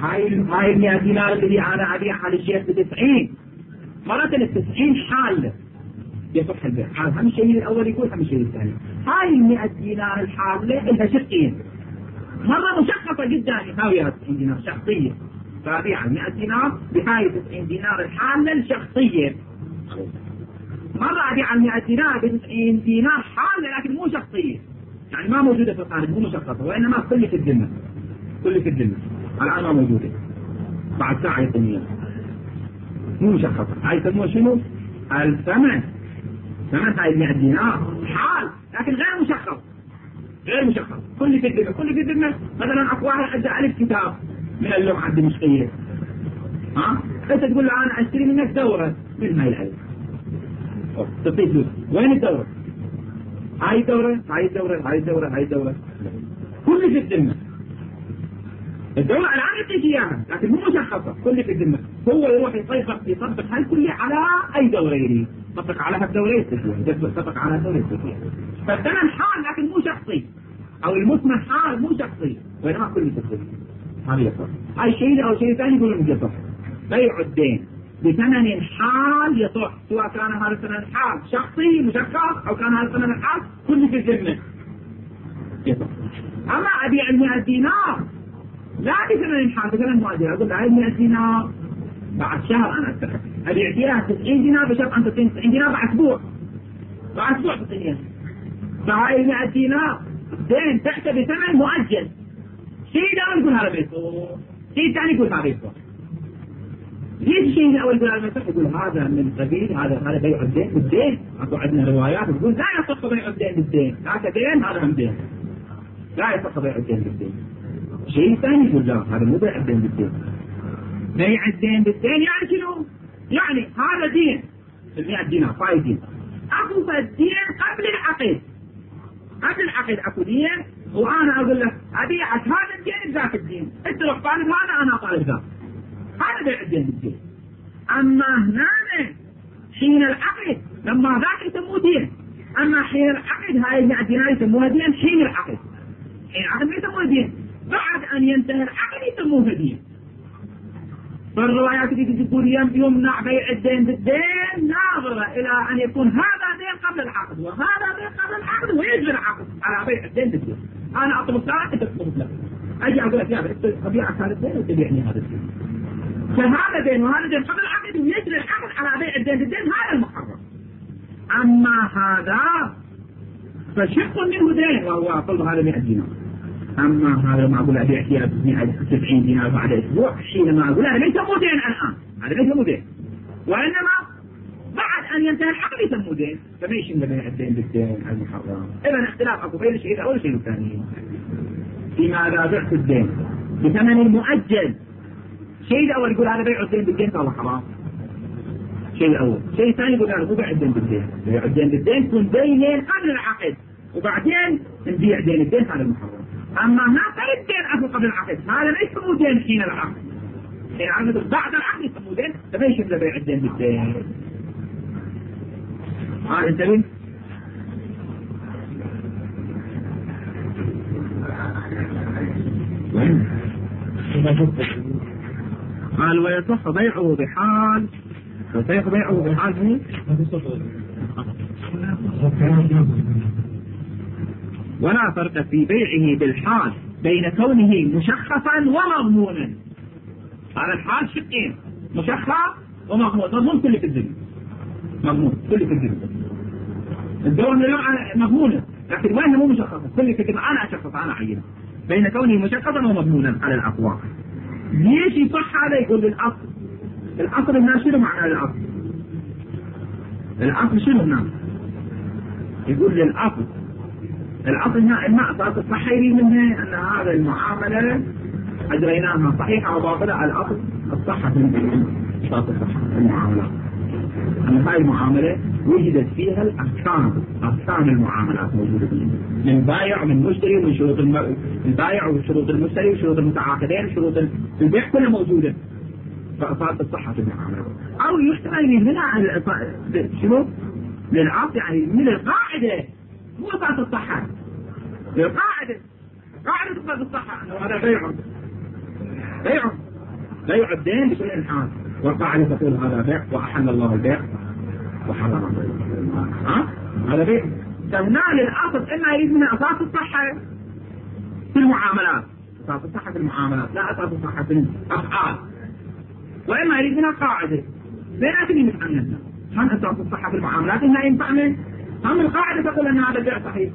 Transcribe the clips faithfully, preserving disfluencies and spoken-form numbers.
هاي هاي المئة دينار اللي انا ابيعها للشيخ بتسعين مرة التسعين حال يصح البيع. هم الشيء الاول يقول هم الشيء الثاني. هاي المئة دينار الحالة لها شقين، مرة مشخصة جدا يساوي تسعين دينار شخصية، فابيع المئة دينار بهاي تسعين دينار الحالة الشخصية. مرة ابيع المئة دينار بتسعين دينار حالة لكن مو شخصية، يعني ما موجودة في الخارج، مو مشخصة، وإنما كل في الذمة، كل في الذمة الآن ما موجودة، بعد ساعة يسميها مو مشخصة. هاي يسموها شنو؟ الثمن، ثمن هاي المئة دينار حال لكن غير مشخص، غير مشخص، كل في الذمة، كل في الذمة. مثلا أكو واحد أدى ألف كتاب من اللوحة الدمشقية، ها؟ أنت تقول له أنا أشتري منك دورة من هاي الألف، تعطيه فلوس، وين الدورة؟ هاي الدورة، هاي الدورة، هاي الدورة، هاي الدورة، كل في الذمة. الدولة الآن يعطيك إياها لكن مو مشخصة، كل في الذمة. هو يروح يطبق يطبق هالكل على أي دورة يريد، يطبق على هالدورة يستفيد، يطبق على هالدورة يستفيد. فالثمن حال لكن مو شخصي، أو المثمن حال مو شخصي، وإنما كل في الذمة. هذا يصح. هاي الشيء أو شيء ثاني يقولون يصح. بيع الدين بثمن حال يصح، سواء كان هذا الثمن حال شخصي مشخص أو كان هذا الثمن حال كل في الذمة يصح. أما أبيع المئة دينار لا بثمن حال، بثمن مؤجل، أقول هاي المئة دينار بعد شهر أنا أتفق أبيع فيها تسعين دينار بشرط أن تعطيني تسعين دينار بعد أسبوع، بعد أسبوع تعطيني. فهاي المئة دينار دين تحت بثمن مؤجل. شيء ده يقول هذا بيصير، شيء ثاني يقول هذا بيصير. ليش الشيء الأول يقول هذا بيصير؟ يقول هذا من قبيل هذا هذا بيع الدين بالدين. أكو عندنا روايات تقول لا يصح بيع الدين بالدين، هذا دين هذا هم دين، لا يصح بيع الدين بالدين. شيء ثاني يقول لا هذا مو بيع الدين بالدين. بيع الدين بالدين يعني شنو؟ يعني هذا دين المئة دينار فايدين، اكو الدين قبل العقد، قبل العقد اكو دين، وانا اقول لك ابيعك هذا الدين بذاك الدين، انت لو طالب هذا انا طالب ذاك، هذا بيع الدين بالدين. اما هنا حين العقد لما ذاك يسموه دين، اما حين العقد هاي المئة دينار يسموها دين حين العقد، حين العقد ما يسموه دين، بعد أن ينتهي العقد يسموه دين. فالروايات التي تقول يمنع بيع الدين بالدين ناظرة إلى أن يكون هذا دين قبل العقد وهذا دين قبل العقد ويجري العقد على بيع الدين بالدين. أنا أطلب ساعة أنت تطلب لك، أجي أقول لك يا أخي أبيعك هذا الدين وتبيعني هذا الدين، فهذا دين وهذا دين قبل العقد ويجري العقد على بيع الدين بالدين، هذا المحرم. أما هذا فشق منه دين وهو كل هذا مئة دينار. أما هذا ما أقول أبيع فيها تسعين دينار بعد أسبوع، حينما أقول هذا ليس مو دين الآن، هذا ليس مو دين، وإنما بعد أن ينتهي العقد يسموه دين، فما يشمل بيع الدين بالدين المحرم. إذا اختلاف أكو بين الشيء الأول والشيء الثاني. فيما بعت الدين بثمن مؤجل، الشيء الأول يقول هذا بيع الدين بالدين فهو حرام، الشيء الأول. الشيء الثاني يقول هذا مو بيع الدين بالدين، بيع الدين بالدين يكون دينين قبل العقد وبعدين نبيع دين الدين، هذا المحرم. أما ما قال الدين أكو قبل العقد هذا ليس يسموه دين حين العقد، حين العقد بعد العقد يسموه دين، فما يشمل بيع الدين بالدين. ها انتبه. قال ويصح بيعه بحال، ويصح بيعه بحال ولا فرق في بيعه بالحال بين كونه مشخصا ومضمونا. هذا الحال شقين، مشخص ومضمون. مضمون كل في الذمة، مضمون كل في الذمة. الدولة مضمونة لكن وين مو مشخصة، كل في الذمة أنا أشخص أنا عينه، بين كونه مشخصا ومضمونا على الأقوال. ليش يصح هذا؟ يقول للأصل، الأصل هنا شنو معنى الأصل؟ الأصل شنو هنا؟ يقول للأصل، الأصل هنا الماء صارت الصحيح منها أن هذا المعاملة أجريناها صحيحة وباطلة. الأصل الصحة من صارت الصحة المعاملة، أن هاي المعاملة وجدت فيها الأحكام، أحكام المعاملات موجودة فيها، من بايع ومن مشتري ومن شروط البايع وشروط المشتري وشروط المتعاقدين وشروط البيع كلها موجودة، فصارت الصحة في المعاملة. أو يحتمل من هنا شنو؟ للعصر يعني من القاعدة، مو صارت الصحة للقاعدة، قاعدة تقبل الصحة أنه هذا بيع بيع بيع الدين بكل انحاز، والقاعدة تقول هذا بيع وأحل الله البيع وحرم. ها هذا بيع. فهنا للأصل إما يريد من أساس الصحة في المعاملات، أساس الصحة في المعاملات لا أساس الصحة في الأفعال، وإما يريد منها قاعدة لا تجي عنها. هم أساس الصحة في المعاملات إنها ينفع من هم القاعدة تقول أن هذا البيع صحيح.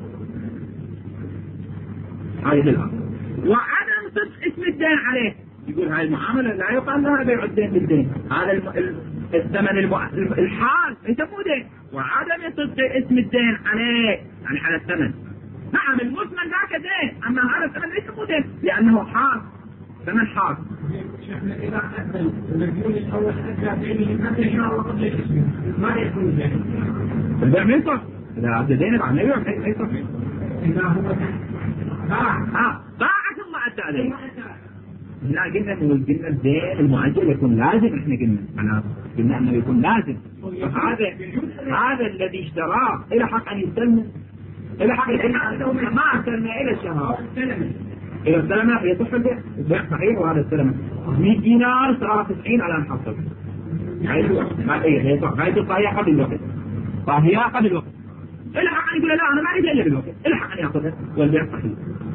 هذه الأصل. وعدم صدق اسم الدين عليه، يقول هاي المعاملة لا يقال لها بيع الدين بالدين، هذا الثمن الحال يسموه دين، وعدم صدق اسم الدين عليه يعني على الثمن. نعم المثمن ذاك دين، أما هذا الثمن ليس مو دين لأنه حال، ثمن حال. إذا أدل المديون الأول أدى دينه حتى إن شاء الله قبل الاسم ما يكون دين. البيع ما يصح، إذا أدى دينه عن البيع ما يصح. إذا هو باع آه باع ثم أدى عليه. لا قلنا إنه قلنا الدين المؤجل يكون لازم، إحنا قلنا أنا قلنا إنه يكون لازم. هذا هذا الذي اشتراه إلى حق أن يستلم، إلى حق أن ما استلم إلى الشهر. إذا استلمنا يصح البيع، البيع صحيح. وهذا استلم مئة دينار صار تسعين على نحصل. هاي هاي الطاهية قبل الوقت، طاهية قبل الوقت. إلى حق أن يقول لا أنا ما أريد إلا بالوقت، إلى حق أن يأخذها والبيع صحيح.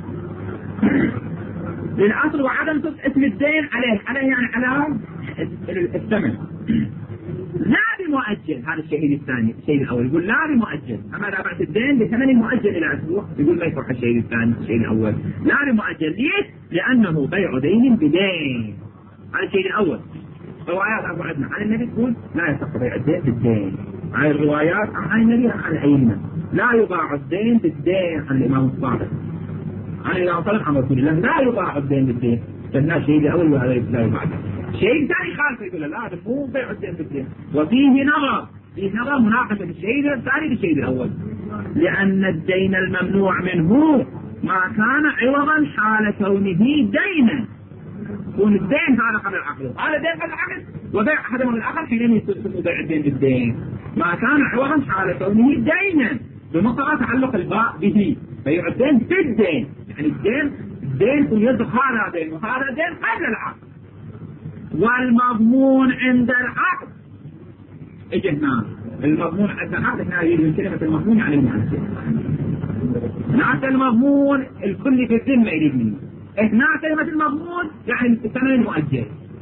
للأصل وعدم صدق اسم الدين عليه، عليه يعني على الثمن لا بمؤجل. هذا الشيء الثاني، الشيء الأول يقول لا بمؤجل، أما إذا بعت الدين بثمن مؤجل إلى أسبوع يقول ما يصح الشيء الثاني. الشيء الأول لا بمؤجل، ليش؟ لأنه بيع دين بدين. هذا الشيء الأول. روايات أبو عدنا عن النبي تقول لا يصح بيع الدين بالدين. هاي الروايات عن النبي عن أئمة لا يباع الدين بالدين. عن الإمام الصادق عن الإمام الصادق عن رسول الله لا يباع الدين بالدين. فالناس شيء الأول وهذا لا يباع. شيء ثاني خالف يقول لا هذا مو بيع الدين بالدين. وفيه نظر، فيه نظر مناقشة الشيء الثاني بالشيء الأول، لأن الدين الممنوع منه ما كان عوضا حال كونه دينا. يكون الدين هذا قبل العقد، هذا دين قبل العقد، وبيع أحدهم الآخر حين يصير بيع الدين بالدين. ما كان عوضا حال كونه دينا بمقتضى تعلق الباء به، بيع الدين بالدين يعني الدين الدين يصدق هذا دين وهذا دين قبل العقد. والمضمون عند العقد اجهنا المضمون عند العقد هنا يجي كلمة المضمون يعني المؤجل. هناك المضمون الكل في الذمة يريد منه، هنا كلمة المضمون يعني الثمن المؤجل.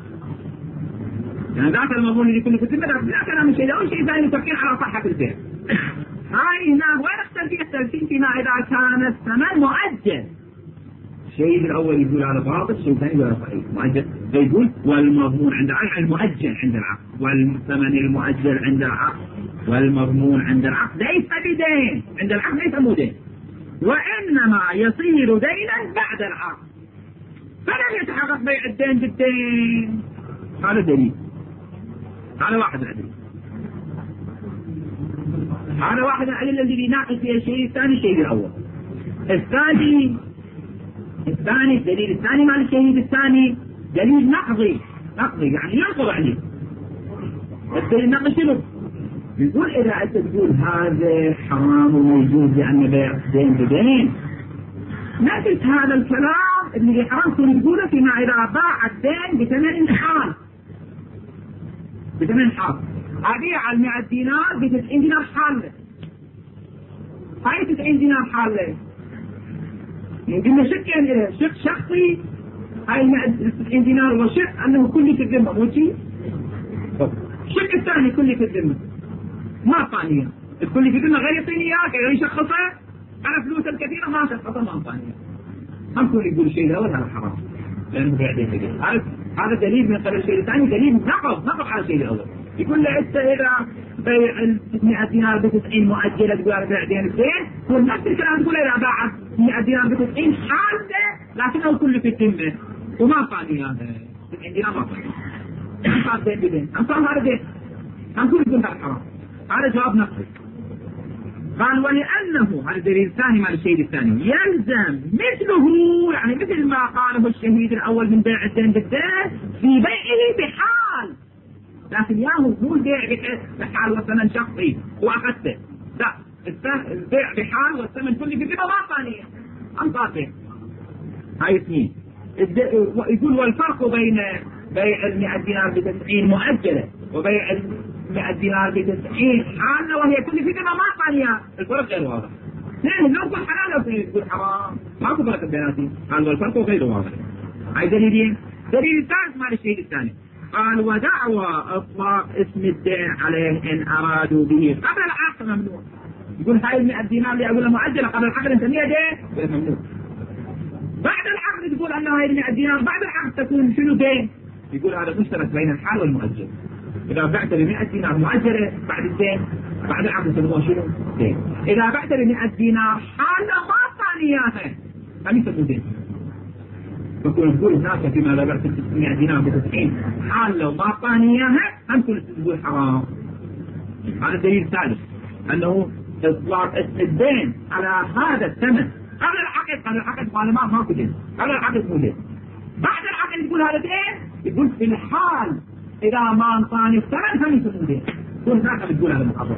يعني ذاك المضمون اللي كله في الذمة لا كلام من شيء أو شيء ثاني تفكير على صحة البيع. هاي هنا وين اختلف فيه التلفين فيما إذا كان الثمن مؤجل. الشيء الأول يقول على باطل، الشيء الثاني يقول على صحيح مؤجل. فيقول والمضمون عند العقد المؤجل عند العقد، والثمن المؤجل عند العقد، والمضمون عند العقد ليس بدين، عند العقد ليس مو دين، وإنما يصير دينا بعد العقد، فلم يتحقق بيع الدين بالدين. هذا دليل، هذا واحد الأدلة، هذا واحد الأدلة الذي يناقش فيها الشيء الثاني. الشيء الأول الثاني الثاني الدليل الثاني مال الشهيد الثاني دليل نقضي، نقضي يعني ينقض عليه. الدليل النقضي شنو؟ يقول إذا أنت تقول هذا حرام وموجود لأن بيع دين بدين، نفس هذا الكلام اللي حرام تقوله فيما إذا باع الدين بثمن حال، بثمن حال أبيع المئة دينار بتسعين دينار حال، هاي تسعين دينار حال يمكن شك يعني شق شخصي هاي تسعين دينار، وشق أنه كل في الذمة مو شيء. الشق الثاني كل في الذمة ما ثانية، الكل في الذمة غير يعطيني إياك غير يشخصه على فلوس الكثيرة ما شخصه ما ثانية. هم كل يقول الشيء الأول هذا حرام لأنه بعدين كذا. هذا هذا دليل من قبل الشيء الثاني، دليل نقض نقض على الشيء الأول. يقول له أنت إذا بيع المئة دينار بتسعين مؤجلة تقول على بيع دين الدين، ونفس الكلام تقول إذا باع مئة دينار بتسعين حالة لكنه كله في الذمة وما ثاني هذا تسعين دينار ما ثاني. هم صار دين بدين، هم صار هذا دين، هم كل يقول هذا حرام. هذا جواب نقضي. قال ولأنه هذا الدليل الثاني مال الشهيد الثاني يلزم مثله يعني مثل ما قاله الشهيد الأول من بيع الدين بالدين في بيعه بحال، لكن ياهو مو البيع بحال والثمن شخصي وأخذته، لا البيع بحال والثمن كله في الربا ما ثانية أنصافه. هاي اثنين. يقول والفرق بين بيع المئة دينار بتسعين مؤجلة وبيع المئة دينار بتسعين حالة وهي كل في ذمة ما ثانية، الفرق غير واضح. اثنين لو تقول حلال لو تقول حرام ماكو فرق بيناتهم، قال والفرق غير واضح. هاي دليلين. دليل الثالث مال الشيء الثاني قال ودعوى اطلاق اسم الدين عليه ان ارادوا به قبل العقد ممنوع. يقول هاي المئة دينار اللي اقولها مؤجلة قبل العقد انت مئة دين ممنوع. بعد العقد تقول انه هاي المئة دينار بعد العقد تكون شنو دين؟ يقول هذا مشترك بين الحال والمؤجل. اذا بعت بمئة دينار مؤجلة بعد الدين بعد العقد تسموه شنو؟ دين. اذا بعت بمئة دينار حالة ما ثانياها هم يسموه دين. فكون تقول الناس فيما اذا بعت مئة دينار بتسعين حالة وما ثانياها هم كل تقول حرام. هذا الدليل الثالث انه اطلاق اسم الدين على هذا الثمن قبل العقد. قبل العقد قال ما ماكو دين، قبل العقد مو دين. بعد العقد يقول هذا دين، يقول في الحال اذا ما انطاني الثمن هم يسموه دين. يقول ذاك بتقول هذا محرم.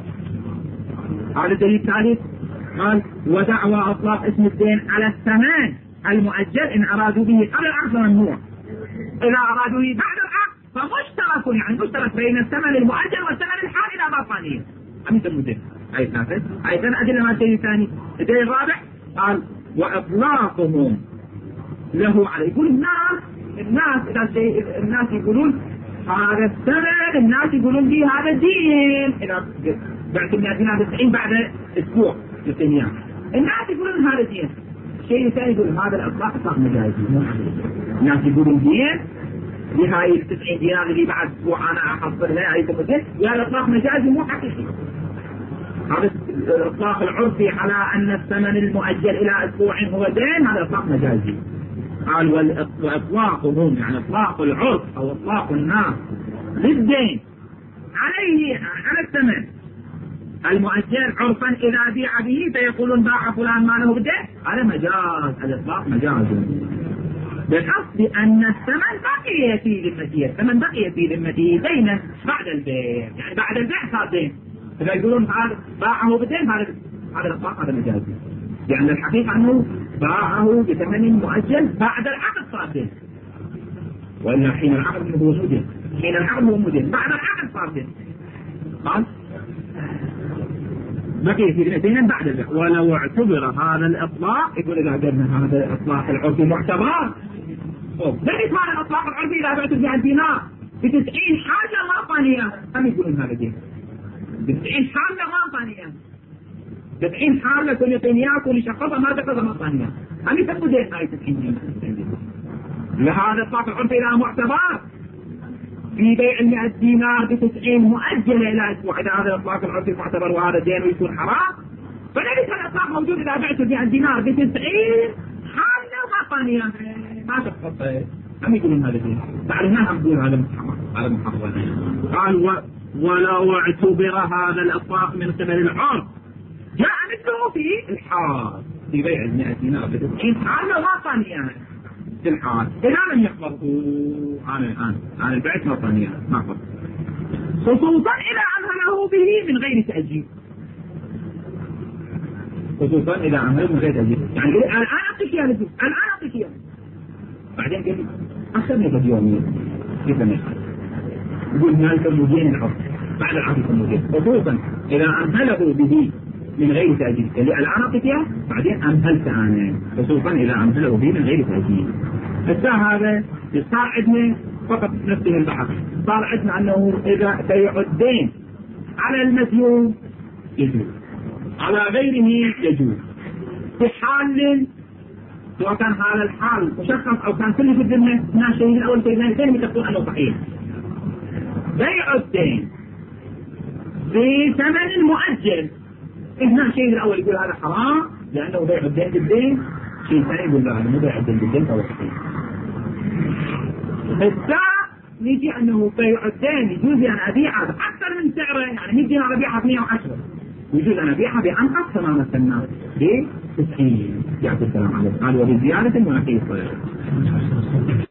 هذا الدليل الثالث قال ودعوى اطلاق اسم الدين على الثمن المؤجل ان ارادوا به قبل العقد ممنوع. اذا ارادوا به بعد العقد فمشترك، يعني مشترك بين الثمن المؤجل والثمن الحال اذا ما ثانيه هم يسموه دين. هاي ثلاثة. هاي ثلاثة أدلة مال الدليل الثاني. الدليل الرابع قال وإطلاقهم له عليه. يقول الناس الناس إذا الناس يقولون هذا الثمن، الناس يقولون لي هذا الدين. إذا بعت المئة دينار تسعين بعد أسبوع للتنيان الناس يقولون هذا الدين. الشيء الثاني يقول هذا الإطلاق إطلاق مجازي. الناس يقولون دين لهاي التسعين دينار اللي بعد أسبوع أنا أحصلها هاي تمثل، يا الإطلاق مجازي مو حقيقي. هذا الإطلاق العرفي على أن الثمن المؤجل إلى أسبوع هو دين هذا إطلاق مجازي. قال وإطلاقهم يعني إطلاق العرف أو إطلاق الناس للدين عليه على الثمن المؤجل عرفا إذا بيع به فيقولون باع فلان ماله بالدين، هذا مجاز. الإطلاق مجاز بحسب أن الثمن بقي في ذمته، الثمن بقي في ذمته دينا بعد البيع، يعني بعد البيع صار دين. إذا يقولون هذا باعه بدين هذا هذا الإطلاق هذا مجازي، لأن الحقيقة أنه باعه بثمن مؤجل بعد العقد صار دين. وإلا حين العقد هو مدين، حين العقد هو مدين، بعد العقد صار دين. قال بقي في ذمتين بعد البيع. ولو اعتبر هذا الإطلاق يقول إذا قلنا هذا الإطلاق العرفي معتبر. ليش معنى الإطلاق العرفي إذا بعت بمئة دينار بتسعين حاجة ما ثانية هم يقولون هذا دين. بتسعين حالة ما ثانية، بتسعين حالة كل يطينياك واللي شخصها ما تقضى ما ثانية هم يسموا دين هاي تسعين. لهذا الإطلاق العرفي إذا معتبر في بيع المئة دينار بتسعين مؤجلة إلى أسبوع، إذا هذا الإطلاق العرفي معتبر وهذا دين ويكون حرام، فليس الإطلاق موجود إذا بعت المئة دينار بتسعين حالة ما ثانية ما شخصها هم يقولون هذا دين. تعرفنا هم يقولون هذا محرم هذا محرم. قال و ولو اعتبر هذا الإطلاق من قبل العرف جاء مثله في الحال في بيع المئة دينار بتسعين حالة ما ثانية في الحال إذا لم يخبره عن الآن عن البيع ما ثانية ما خبر، خصوصا إذا أمهله به من غير تأجيل. خصوصا إذا أمهله من غير تأجيل، يعني الآن أعطيك يا لجوء الآن أعطيك يا بعدين قال لي أخذني قد يومين كيف نشتغل يقول مالك المدين العرض بعد العرض المدين، خصوصا إذا أمهله به من غير تأجيل. اللي الآن أعطيك إياه بعدين أمهلت أنا، خصوصا إذا أمهله به من غير تأجيل. الساعة هذا صار عندنا فقط نفسه البحث، صار عندنا أنه إذا بيع الدين على المديون يجوز، على غيره يجوز، في حال سواء كان هذا الحال مشخص أو كان كل في الذمة. هنا الشيء الأول شيء ثاني تقول أنه صحيح بيع الدين بثمن مؤجل. هنا الشيء الأول يقول هذا حرام لأنه بيع الدين بالدين، شيء ثاني يقول لا هذا مو بيع الدين بالدين فهو صحيح. الساعة نيجي أنه بيع الدين يجوز أن أبيعه بأكثر من سعره، يعني مئة دينار أبيعها ب مئة وعشرة، يجوز أن أبيعها بأنقص تمام الثمن ب تسعين. يعطي السلام عليكم. قال وبزيادة ونقيص.